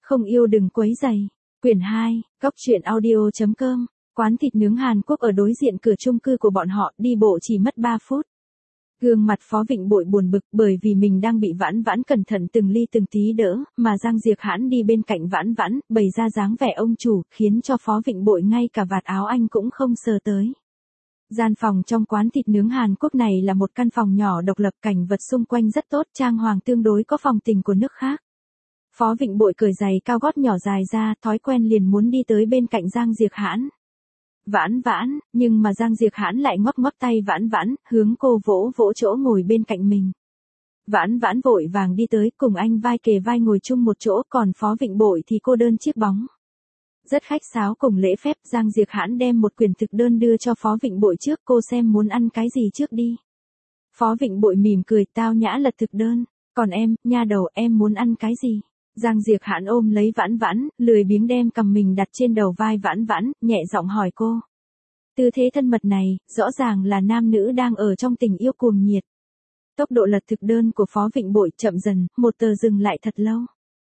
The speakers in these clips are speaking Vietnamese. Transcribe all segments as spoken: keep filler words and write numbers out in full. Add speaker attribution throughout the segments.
Speaker 1: Không yêu đừng quấy rầy. Quyển hai, Góc truyện audio chấm com. Quán thịt nướng Hàn Quốc ở đối diện cửa chung cư của bọn họ, đi bộ chỉ mất ba phút. Gương mặt Phó Vịnh Bội buồn bực bởi vì mình đang bị Vãn Vãn cẩn thận từng ly từng tí đỡ, mà Giang Diệp Hãn đi bên cạnh Vãn Vãn, bày ra dáng vẻ ông chủ, khiến cho Phó Vịnh Bội ngay cả vạt áo anh cũng không sờ tới. Gian phòng trong quán thịt nướng Hàn Quốc này là một căn phòng nhỏ độc lập, cảnh vật xung quanh rất tốt, trang hoàng tương đối có phong tình của nước khác. Phó Vịnh Bội cởi giày cao gót nhỏ dài ra, thói quen liền muốn đi tới bên cạnh Giang Diệp Hãn. Vãn Vãn, nhưng mà Giang Diệp Hãn lại ngoắc ngoắc tay Vãn Vãn, hướng cô vỗ vỗ chỗ ngồi bên cạnh mình. Vãn Vãn vội vàng đi tới, cùng anh vai kề vai ngồi chung một chỗ, còn Phó Vịnh Bội thì cô đơn chiếc bóng. Rất khách sáo cùng lễ phép, Giang Diệp Hãn đem một quyển thực đơn đưa cho Phó Vịnh Bội trước, cô xem muốn ăn cái gì trước đi. Phó Vịnh Bội mỉm cười, tao nhã lật thực đơn, còn em, nha đầu, em muốn ăn cái gì? Giang Diệp Hãn ôm lấy Vãn Vãn, lười biếng đem cầm mình đặt trên đầu vai Vãn Vãn, nhẹ giọng hỏi cô. Tư thế thân mật này, rõ ràng là nam nữ đang ở trong tình yêu cuồng nhiệt. Tốc độ lật thực đơn của Phó Vịnh Bội chậm dần, một tờ dừng lại thật lâu.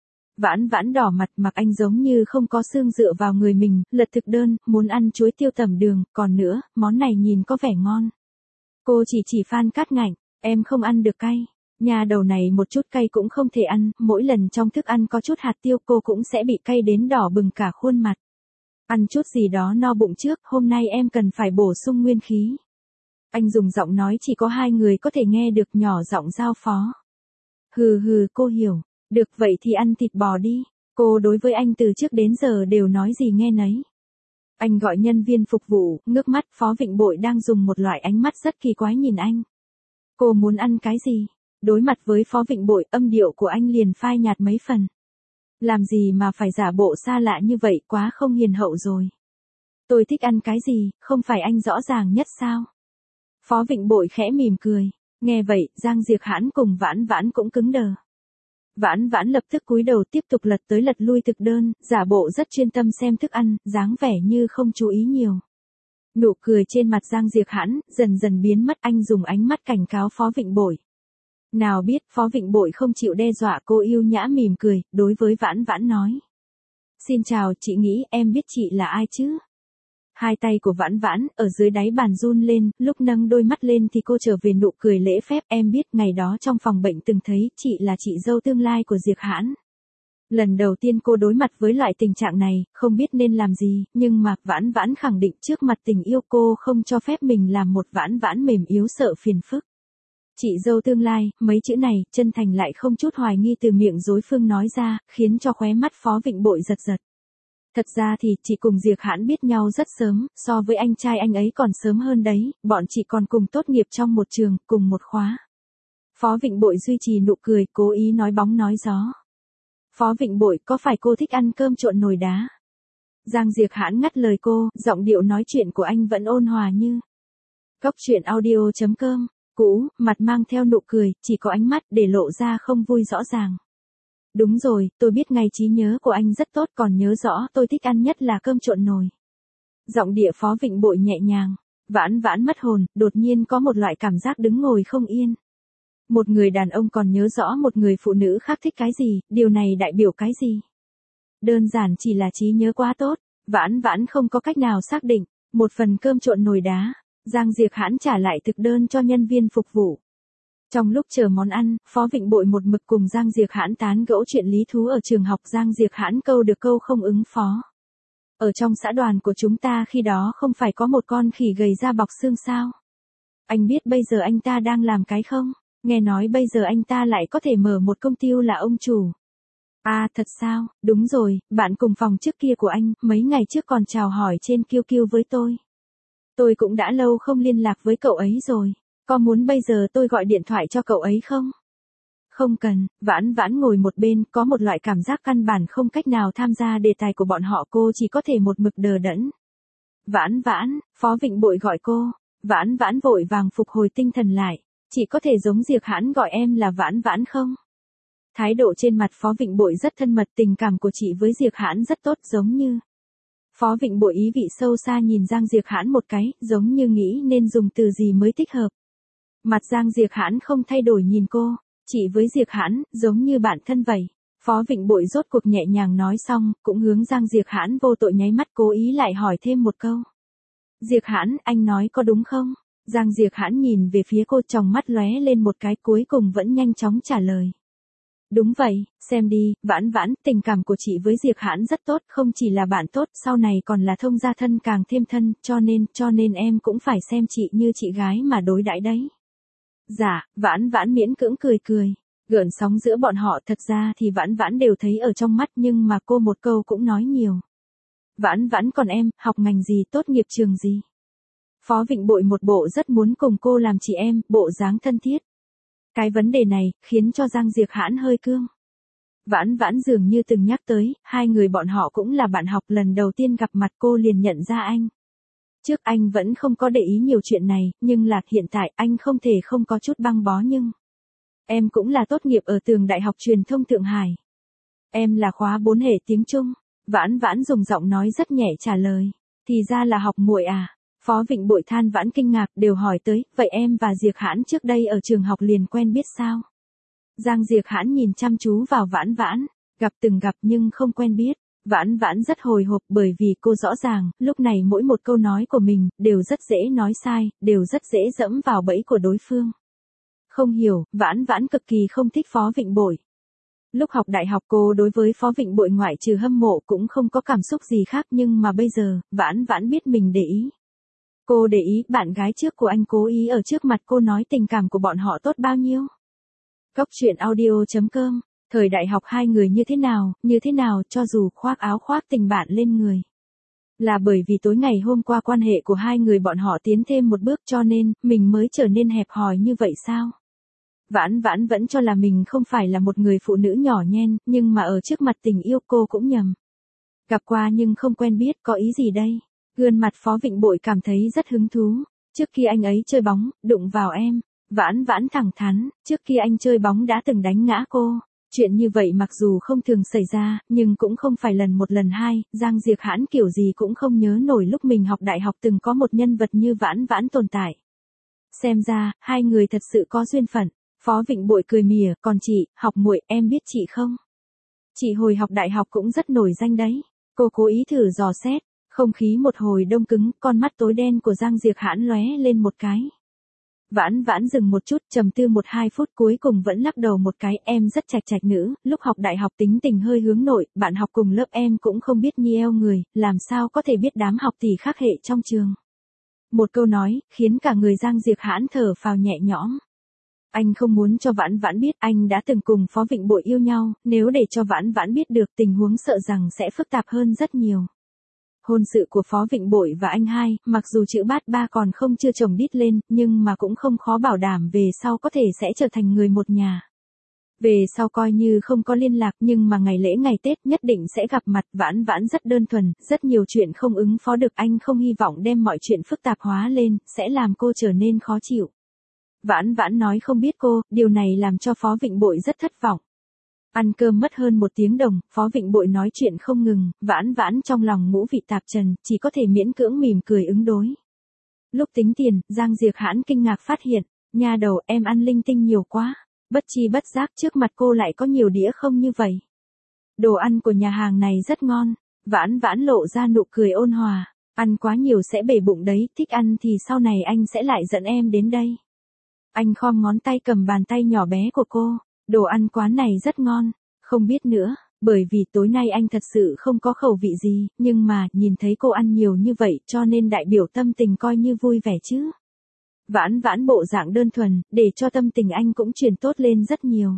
Speaker 1: Vãn Vãn đỏ mặt, mặc anh giống như không có xương dựa vào người mình, lật thực đơn, muốn ăn chuối tiêu tẩm đường, còn nữa, món này nhìn có vẻ ngon. Cô chỉ chỉ Phan Cát Ngạnh, em không ăn được cay. Nhà đầu này một chút cay cũng không thể ăn, mỗi lần trong thức ăn có chút hạt tiêu cô cũng sẽ bị cay đến đỏ bừng cả khuôn mặt. Ăn chút gì đó no bụng trước, hôm nay em cần phải bổ sung nguyên khí. Anh dùng giọng nói chỉ có hai người có thể nghe được, nhỏ giọng giao phó. Hừ hừ, cô hiểu. Được vậy thì ăn thịt bò đi. Cô đối với anh từ trước đến giờ đều nói gì nghe nấy. Anh gọi nhân viên phục vụ, ngước mắt, Phó Vịnh Bội đang dùng một loại ánh mắt rất kỳ quái nhìn anh. Cô muốn ăn cái gì? Đối mặt với Phó Vịnh Bội, âm điệu của anh liền phai nhạt mấy phần. Làm gì mà phải giả bộ xa lạ như vậy, quá không hiền hậu rồi. Tôi thích ăn cái gì, không phải anh rõ ràng nhất sao? Phó Vịnh Bội khẽ mỉm cười. Nghe vậy, Giang Diệp Hãn cùng Vãn Vãn cũng cứng đờ. Vãn Vãn lập tức cúi đầu tiếp tục lật tới lật lui thực đơn, giả bộ rất chuyên tâm xem thức ăn, dáng vẻ như không chú ý nhiều. Nụ cười trên mặt Giang Diệp Hãn dần dần biến mất, anh dùng ánh mắt cảnh cáo Phó Vịnh Bội. Nào biết Phó Vịnh Bội không chịu đe dọa, cô yêu nhã mỉm cười, đối với Vãn Vãn nói. Xin chào, chị nghĩ em biết chị là ai chứ? Hai tay của Vãn Vãn ở dưới đáy bàn run lên, lúc nâng đôi mắt lên thì cô trở về nụ cười lễ phép. Em biết, ngày đó trong phòng bệnh từng thấy, chị là chị dâu tương lai của Diệp Hãn. Lần đầu tiên cô đối mặt với loại tình trạng này, không biết nên làm gì, nhưng mà Vãn Vãn khẳng định trước mặt tình yêu cô không cho phép mình làm một Vãn Vãn mềm yếu sợ phiền phức. Chị dâu tương lai, mấy chữ này, chân thành lại không chút hoài nghi từ miệng đối phương nói ra, khiến cho khóe mắt Phó Vịnh Bội giật giật. Thật ra thì, chị cùng Diệp Hãn biết nhau rất sớm, so với anh trai anh ấy còn sớm hơn đấy, bọn chị còn cùng tốt nghiệp trong một trường, cùng một khóa. Phó Vịnh Bội duy trì nụ cười, cố ý nói bóng nói gió. Phó Vịnh Bội, có phải cô thích ăn cơm trộn nồi đá? Giang Diệp Hãn ngắt lời cô, giọng điệu nói chuyện của anh vẫn ôn hòa như. Góc truyện audio chấm com. Cũ, mặt mang theo nụ cười, chỉ có ánh mắt để lộ ra không vui rõ ràng. Đúng rồi, tôi biết ngày trí nhớ của anh rất tốt, còn nhớ rõ tôi thích ăn nhất là cơm trộn nồi. Giọng địa Phó Vịnh Bội nhẹ nhàng. Vãn Vãn mất hồn, đột nhiên có một loại cảm giác đứng ngồi không yên. Một người đàn ông còn nhớ rõ một người phụ nữ khác thích cái gì, điều này đại biểu cái gì? Đơn giản chỉ là trí nhớ quá tốt. Vãn Vãn không có cách nào xác định. Một phần cơm trộn nồi đá. Giang Diệp Hãn trả lại thực đơn cho nhân viên phục vụ. Trong lúc chờ món ăn, Phó Vịnh Bội một mực cùng Giang Diệp Hãn tán gẫu chuyện lý thú ở trường học. Giang Diệp Hãn câu được câu không ứng phó. Ở trong xã đoàn của chúng ta khi đó không phải có một con khỉ gầy da bọc xương sao? Anh biết bây giờ anh ta đang làm cái không? Nghe nói bây giờ anh ta lại có thể mở một công ty là ông chủ. À thật sao, đúng rồi, bạn cùng phòng trước kia của anh, mấy ngày trước còn chào hỏi trên Q Q với tôi. Tôi cũng đã lâu không liên lạc với cậu ấy rồi. Có muốn bây giờ tôi gọi điện thoại cho cậu ấy không? Không cần. Vãn Vãn ngồi một bên, có một loại cảm giác căn bản không cách nào tham gia đề tài của bọn họ, cô chỉ có thể một mực đờ đẫn. Vãn Vãn, Phó Vịnh Bội gọi cô. Vãn Vãn vội vàng phục hồi tinh thần lại. Chị có thể giống Diệp Hãn gọi em là Vãn Vãn không? Thái độ trên mặt Phó Vịnh Bội rất thân mật, tình cảm của chị với Diệp Hãn rất tốt, giống như. Phó Vịnh Bội ý vị sâu xa nhìn Giang Diệp Hãn một cái, giống như nghĩ nên dùng từ gì mới thích hợp. Mặt Giang Diệp Hãn không thay đổi nhìn cô, chị với Diệp Hãn, giống như bạn thân vậy. Phó Vịnh Bội rốt cuộc nhẹ nhàng nói xong, cũng hướng Giang Diệp Hãn vô tội nháy mắt cố ý lại hỏi thêm một câu. Diệp Hãn, anh nói có đúng không? Giang Diệp Hãn nhìn về phía cô, tròng mắt lóe lên một cái, cuối cùng vẫn nhanh chóng trả lời. Đúng vậy, xem đi, Vãn Vãn, tình cảm của chị với Diệp Hãn rất tốt, không chỉ là bạn tốt, sau này còn là thông gia thân càng thêm thân, cho nên, cho nên em cũng phải xem chị như chị gái mà đối đãi đấy. Dạ, Vãn Vãn miễn cưỡng cười cười. Gợn sóng giữa bọn họ thật ra thì Vãn Vãn đều thấy ở trong mắt, nhưng mà cô một câu cũng nói nhiều. Vãn Vãn, còn em, học ngành gì, tốt nghiệp trường gì? Phó Vịnh Bội một bộ rất muốn cùng cô làm chị em, bộ dáng thân thiết. Cái vấn đề này, khiến cho Giang Diệp Hãn hơi cương. Vãn Vãn dường như từng nhắc tới, hai người bọn họ cũng là bạn học, lần đầu tiên gặp mặt cô liền nhận ra anh. Trước anh vẫn không có để ý nhiều chuyện này, nhưng là hiện tại anh không thể không có chút băng bó nhưng. Em cũng là tốt nghiệp ở Trường Đại học Truyền thông Thượng Hải. Em là khóa bốn hệ tiếng Trung. Vãn Vãn dùng giọng nói rất nhẹ trả lời. Thì ra là học muội à. Phó Vịnh Bội than vãn kinh ngạc, đều hỏi tới, vậy em và Diệp Hãn trước đây ở trường học liền quen biết sao? Giang Diệp Hãn nhìn chăm chú vào Vãn Vãn, gặp từng gặp nhưng không quen biết. Vãn Vãn rất hồi hộp bởi vì cô rõ ràng, lúc này mỗi một câu nói của mình, đều rất dễ nói sai, đều rất dễ dẫm vào bẫy của đối phương. Không hiểu, Vãn Vãn cực kỳ không thích Phó Vịnh Bội. Lúc học đại học cô đối với Phó Vịnh Bội ngoại trừ hâm mộ cũng không có cảm xúc gì khác, nhưng mà bây giờ, Vãn Vãn biết mình để ý. Cô để ý bạn gái trước của anh cố ý ở trước mặt cô nói tình cảm của bọn họ tốt bao nhiêu. Cốc truyện audio chấm com, thời đại học hai người như thế nào, như thế nào cho dù khoác áo khoác tình bạn lên người. Là bởi vì tối ngày hôm qua quan hệ của hai người bọn họ tiến thêm một bước cho nên, mình mới trở nên hẹp hòi như vậy sao? Vãn Vãn vẫn cho là mình không phải là một người phụ nữ nhỏ nhen, nhưng mà ở trước mặt tình yêu cô cũng nhầm. Gặp qua nhưng không quen biết, có ý gì đây? Gương mặt Phó Vịnh Bội cảm thấy rất hứng thú. Trước khi anh ấy chơi bóng, đụng vào em. Vãn Vãn thẳng thắn, trước khi anh chơi bóng đã từng đánh ngã cô. Chuyện như vậy mặc dù không thường xảy ra, nhưng cũng không phải lần một lần hai, Giang Diệp Hãn kiểu gì cũng không nhớ nổi lúc mình học đại học từng có một nhân vật như Vãn Vãn tồn tại. Xem ra, hai người thật sự có duyên phận. Phó Vịnh Bội cười mỉa, còn chị, học muội, em biết chị không? Chị hồi học đại học cũng rất nổi danh đấy. Cô cố ý thử dò xét. Không khí một hồi đông cứng, con mắt tối đen của Giang Diệp Hãn lóe lên một cái. Vãn Vãn dừng một chút, trầm tư một hai phút cuối cùng vẫn lắc đầu một cái, em rất trạch trạch nữ, lúc học đại học tính tình hơi hướng nội, bạn học cùng lớp em cũng không biết nhi eo người, làm sao có thể biết đám học tỷ khác hệ trong trường. Một câu nói, khiến cả người Giang Diệp Hãn thở phào nhẹ nhõm. Anh không muốn cho Vãn Vãn biết anh đã từng cùng Phó Vịnh Bội yêu nhau, nếu để cho Vãn Vãn biết được tình huống sợ rằng sẽ phức tạp hơn rất nhiều. Hôn sự của Phó Vịnh Bội và anh hai, mặc dù chữ bát ba còn không chưa chồng đít lên, nhưng mà cũng không khó bảo đảm về sau có thể sẽ trở thành người một nhà. Về sau coi như không có liên lạc nhưng mà ngày lễ ngày Tết nhất định sẽ gặp mặt. Vãn Vãn rất đơn thuần, rất nhiều chuyện không ứng phó được, anh không hy vọng đem mọi chuyện phức tạp hóa lên, sẽ làm cô trở nên khó chịu. Vãn Vãn nói không biết cô, điều này làm cho Phó Vịnh Bội rất thất vọng. Ăn cơm mất hơn một tiếng đồng, Phó Vịnh Bội nói chuyện không ngừng, Vãn Vãn trong lòng ngũ vị tạp trần, chỉ có thể miễn cưỡng mỉm cười ứng đối. Lúc tính tiền, Giang Diệp Hãn kinh ngạc phát hiện, nha đầu em ăn linh tinh nhiều quá, bất chi bất giác trước mặt cô lại có nhiều đĩa không như vậy. Đồ ăn của nhà hàng này rất ngon, Vãn Vãn lộ ra nụ cười ôn hòa, ăn quá nhiều sẽ bể bụng đấy, thích ăn thì sau này anh sẽ lại dẫn em đến đây. Anh khom ngón tay cầm bàn tay nhỏ bé của cô. Đồ ăn quán này rất ngon, không biết nữa, bởi vì tối nay anh thật sự không có khẩu vị gì, nhưng mà, nhìn thấy cô ăn nhiều như vậy cho nên đại biểu tâm tình coi như vui vẻ chứ. Vãn Vãn bộ dạng đơn thuần, để cho tâm tình anh cũng chuyển tốt lên rất nhiều.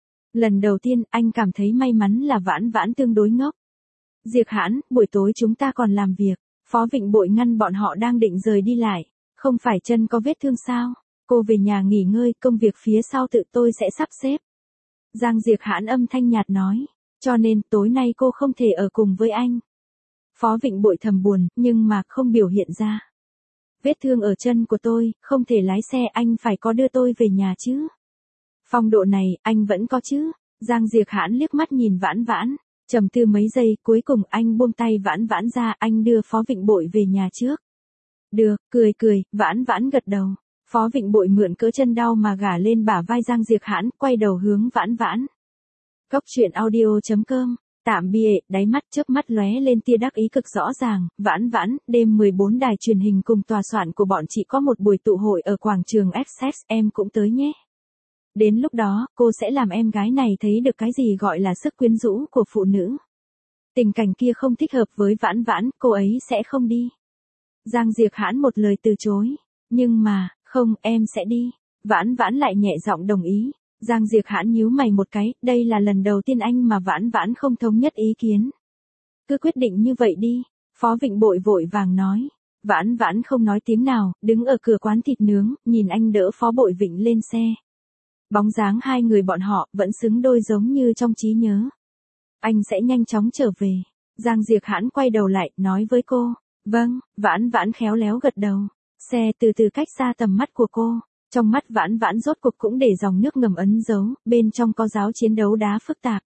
Speaker 1: Lần đầu tiên, anh cảm thấy may mắn là Vãn Vãn tương đối ngốc. Diệp Hãn, buổi tối chúng ta còn làm việc, Phó Vịnh Bội ngăn bọn họ đang định rời đi lại, không phải chân có vết thương sao, cô về nhà nghỉ ngơi, công việc phía sau tự tôi sẽ sắp xếp. Giang Diệp Hãn âm thanh nhạt nói, cho nên tối nay cô không thể ở cùng với anh. Phó Vịnh Bội thầm buồn, nhưng mà không biểu hiện ra. Vết thương ở chân của tôi, không thể lái xe, anh phải có đưa tôi về nhà chứ. Phong độ này, anh vẫn có chứ. Giang Diệp Hãn liếc mắt nhìn Vãn Vãn, trầm tư mấy giây, cuối cùng anh buông tay Vãn Vãn ra, anh đưa Phó Vịnh Bội về nhà trước. Được, cười cười, Vãn Vãn gật đầu. Phó Vịnh Bội mượn cỡ chân đau mà gả lên bả vai Giang Diệp Hãn, quay đầu hướng Vãn Vãn. Cóc truyện audio chấm com. Tạm biệt, đáy mắt chớp mắt lóe lên tia đắc ý cực rõ ràng, vãn vãn, đêm mười bốn đài truyền hình cùng tòa soạn của bọn chị có một buổi tụ hội ở quảng trường Essex, em cũng tới nhé. Đến lúc đó, cô sẽ làm em gái này thấy được cái gì gọi là sức quyến rũ của phụ nữ. Tình cảnh kia không thích hợp với vãn vãn, cô ấy sẽ không đi. Giang Diệc Hãn một lời từ chối. Nhưng mà, không, em sẽ đi. Vãn vãn lại nhẹ giọng đồng ý. Giang Diệc Hãn nhíu mày một cái, đây là lần đầu tiên anh mà vãn vãn không thống nhất ý kiến. Cứ quyết định như vậy đi, Phó Vịnh Bội vội vàng nói. Vãn vãn không nói tiếng nào, đứng ở cửa quán thịt nướng, nhìn anh đỡ Phó Bội Vịnh lên xe. Bóng dáng hai người bọn họ vẫn xứng đôi giống như trong trí nhớ. Anh sẽ nhanh chóng trở về. Giang Diệc Hãn quay đầu lại, nói với cô. Vâng, vãn vãn khéo léo gật đầu. Xe từ từ cách xa tầm mắt của cô. Trong mắt vãn vãn rốt cuộc cũng để dòng nước ngầm ấn dấu, bên trong có giáo chiến đấu đá phức tạp.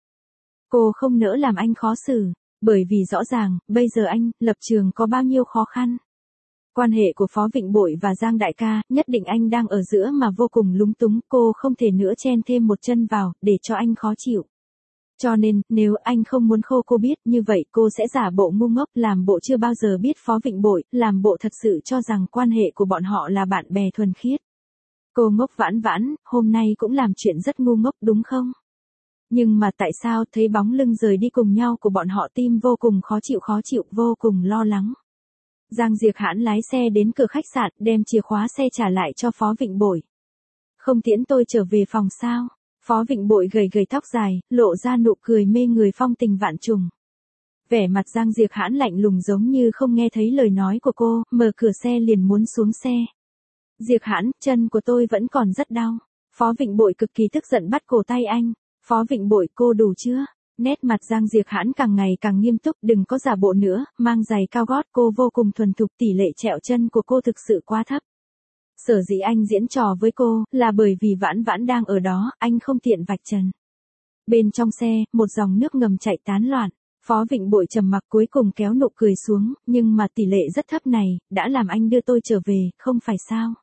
Speaker 1: Cô không nỡ làm anh khó xử, bởi vì rõ ràng, bây giờ anh, lập trường có bao nhiêu khó khăn. Quan hệ của Phó Vịnh Bội và Giang Đại ca, nhất định anh đang ở giữa mà vô cùng lúng túng, cô không thể nữa chen thêm một chân vào, để cho anh khó chịu. Cho nên, nếu anh không muốn khô cô biết, như vậy cô sẽ giả bộ ngu ngốc, làm bộ chưa bao giờ biết Phó Vịnh Bội, làm bộ thật sự cho rằng quan hệ của bọn họ là bạn bè thuần khiết. Cô ngốc vãn vãn, hôm nay cũng làm chuyện rất ngu ngốc đúng không? Nhưng mà tại sao thấy bóng lưng rời đi cùng nhau của bọn họ tim vô cùng khó chịu khó chịu, vô cùng lo lắng. Giang Diệc Hãn lái xe đến cửa khách sạn, đem chìa khóa xe trả lại cho Phó Vịnh Bội. Không tiễn tôi trở về phòng sao? Phó Vịnh Bội gầy gầy tóc dài, lộ ra nụ cười mê người phong tình vạn trùng. Vẻ mặt Giang Diệc Hãn lạnh lùng giống như không nghe thấy lời nói của cô, mở cửa xe liền muốn xuống xe. Diệc Hãn, chân của tôi vẫn còn rất đau. Phó Vịnh Bội cực kỳ tức giận bắt cổ tay anh. Phó Vịnh Bội, cô đủ chưa? Nét mặt Giang Diệc Hãn càng ngày càng nghiêm túc, đừng có giả bộ nữa, mang giày cao gót, cô vô cùng thuần thục, tỷ lệ trẹo chân của cô thực sự quá thấp. Sở dĩ anh diễn trò với cô, là bởi vì vãn vãn đang ở đó, anh không tiện vạch trần. Bên trong xe, một dòng nước ngầm chạy tán loạn. Phó Vịnh Bội trầm mặc cuối cùng kéo nụ cười xuống, nhưng mà tỷ lệ rất thấp này, đã làm anh đưa tôi trở về, không phải sao?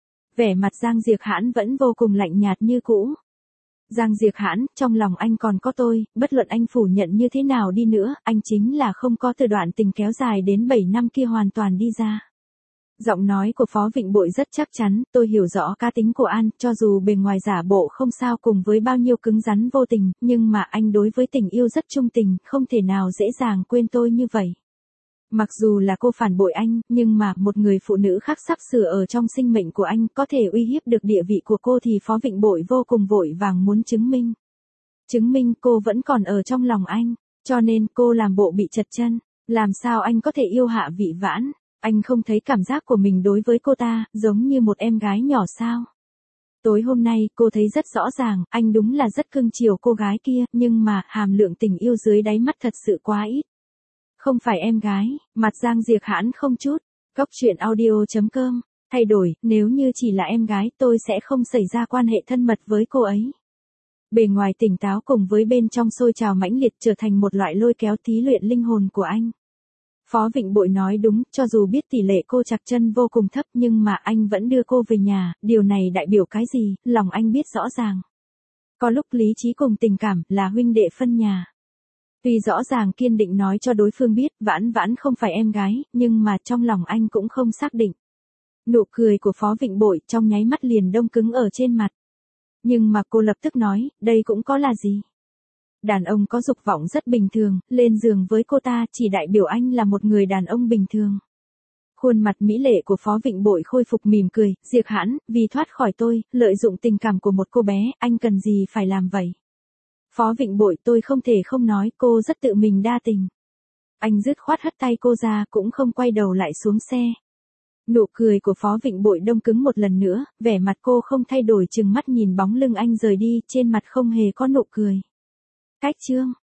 Speaker 1: Vẻ mặt Giang Diệc Hãn vẫn vô cùng lạnh nhạt như cũ. Giang Diệc Hãn, trong lòng anh còn có tôi, bất luận anh phủ nhận như thế nào đi nữa, anh chính là không có từ đoạn tình kéo dài đến bảy năm kia hoàn toàn đi ra. Giọng nói của Phó Vịnh Bội rất chắc chắn, tôi hiểu rõ cá tính của An, cho dù bề ngoài giả bộ không sao cùng với bao nhiêu cứng rắn vô tình, nhưng mà anh đối với tình yêu rất trung tình, không thể nào dễ dàng quên tôi như vậy. Mặc dù là cô phản bội anh, nhưng mà một người phụ nữ khác sắp sửa ở trong sinh mệnh của anh có thể uy hiếp được địa vị của cô thì Phó Vịnh Bội vô cùng vội vàng muốn chứng minh. Chứng minh cô vẫn còn ở trong lòng anh, cho nên cô làm bộ bị chật chân. Làm sao anh có thể yêu hạ vị vãn? Anh không thấy cảm giác của mình đối với cô ta, giống như một em gái nhỏ sao? Tối hôm nay, cô thấy rất rõ ràng, anh đúng là rất cưng chiều cô gái kia, nhưng mà, hàm lượng tình yêu dưới đáy mắt thật sự quá ít. Không phải em gái, mặt Giang Diệc Hãn không chút. Cóc truyện audio chấm com. Thay đổi, nếu như chỉ là em gái, tôi sẽ không xảy ra quan hệ thân mật với cô ấy. Bề ngoài tỉnh táo cùng với bên trong sôi trào mãnh liệt trở thành một loại lôi kéo thí luyện linh hồn của anh. Phó Vịnh Bội nói đúng, cho dù biết tỷ lệ cô chạc chân vô cùng thấp nhưng mà anh vẫn đưa cô về nhà, điều này đại biểu cái gì, lòng anh biết rõ ràng. Có lúc lý trí cùng tình cảm là huynh đệ phân nhà. Tuy rõ ràng kiên định nói cho đối phương biết vãn vãn không phải em gái, nhưng mà trong lòng anh cũng không xác định. Nụ cười của Phó Vịnh Bội trong nháy mắt liền đông cứng ở trên mặt. Nhưng mà cô lập tức nói, đây cũng có là gì? Đàn ông có dục vọng rất bình thường, lên giường với cô ta chỉ đại biểu anh là một người đàn ông bình thường. Khuôn mặt mỹ lệ của Phó Vịnh Bội khôi phục mỉm cười, Diệc Hãn, vì thoát khỏi tôi, lợi dụng tình cảm của một cô bé, anh cần gì phải làm vậy? Phó Vịnh Bội, tôi không thể không nói, cô rất tự mình đa tình. Anh dứt khoát hất tay cô ra, cũng không quay đầu lại xuống xe. Nụ cười của Phó Vịnh Bội đông cứng một lần nữa, vẻ mặt cô không thay đổi, chừng mắt nhìn bóng lưng anh rời đi, trên mặt không hề có nụ cười. Cách chương